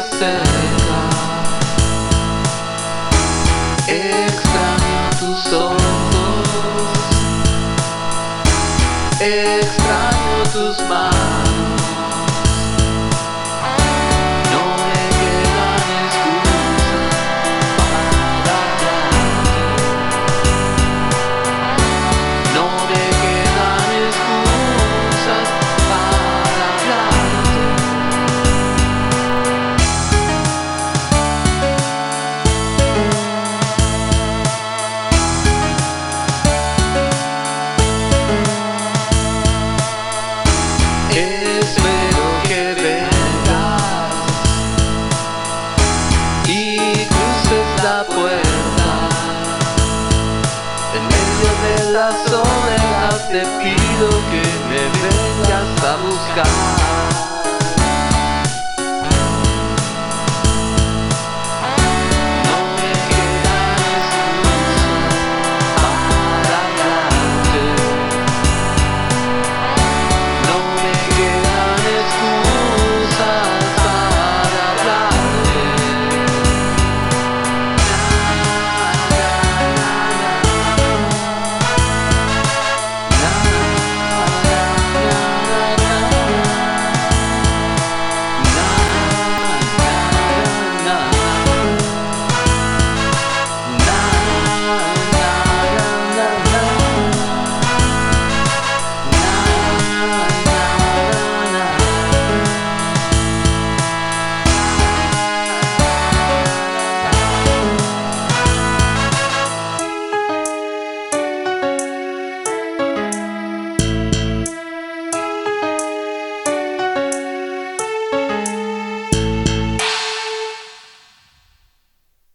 cerca. Extraño tus ojos, extraño tus manos. No me quedan excusas para hablarte. No me quedan excusas para hablarte. Espero que vengas y cruces la puerta. En medio de la soledad te pido que me vengas a buscar.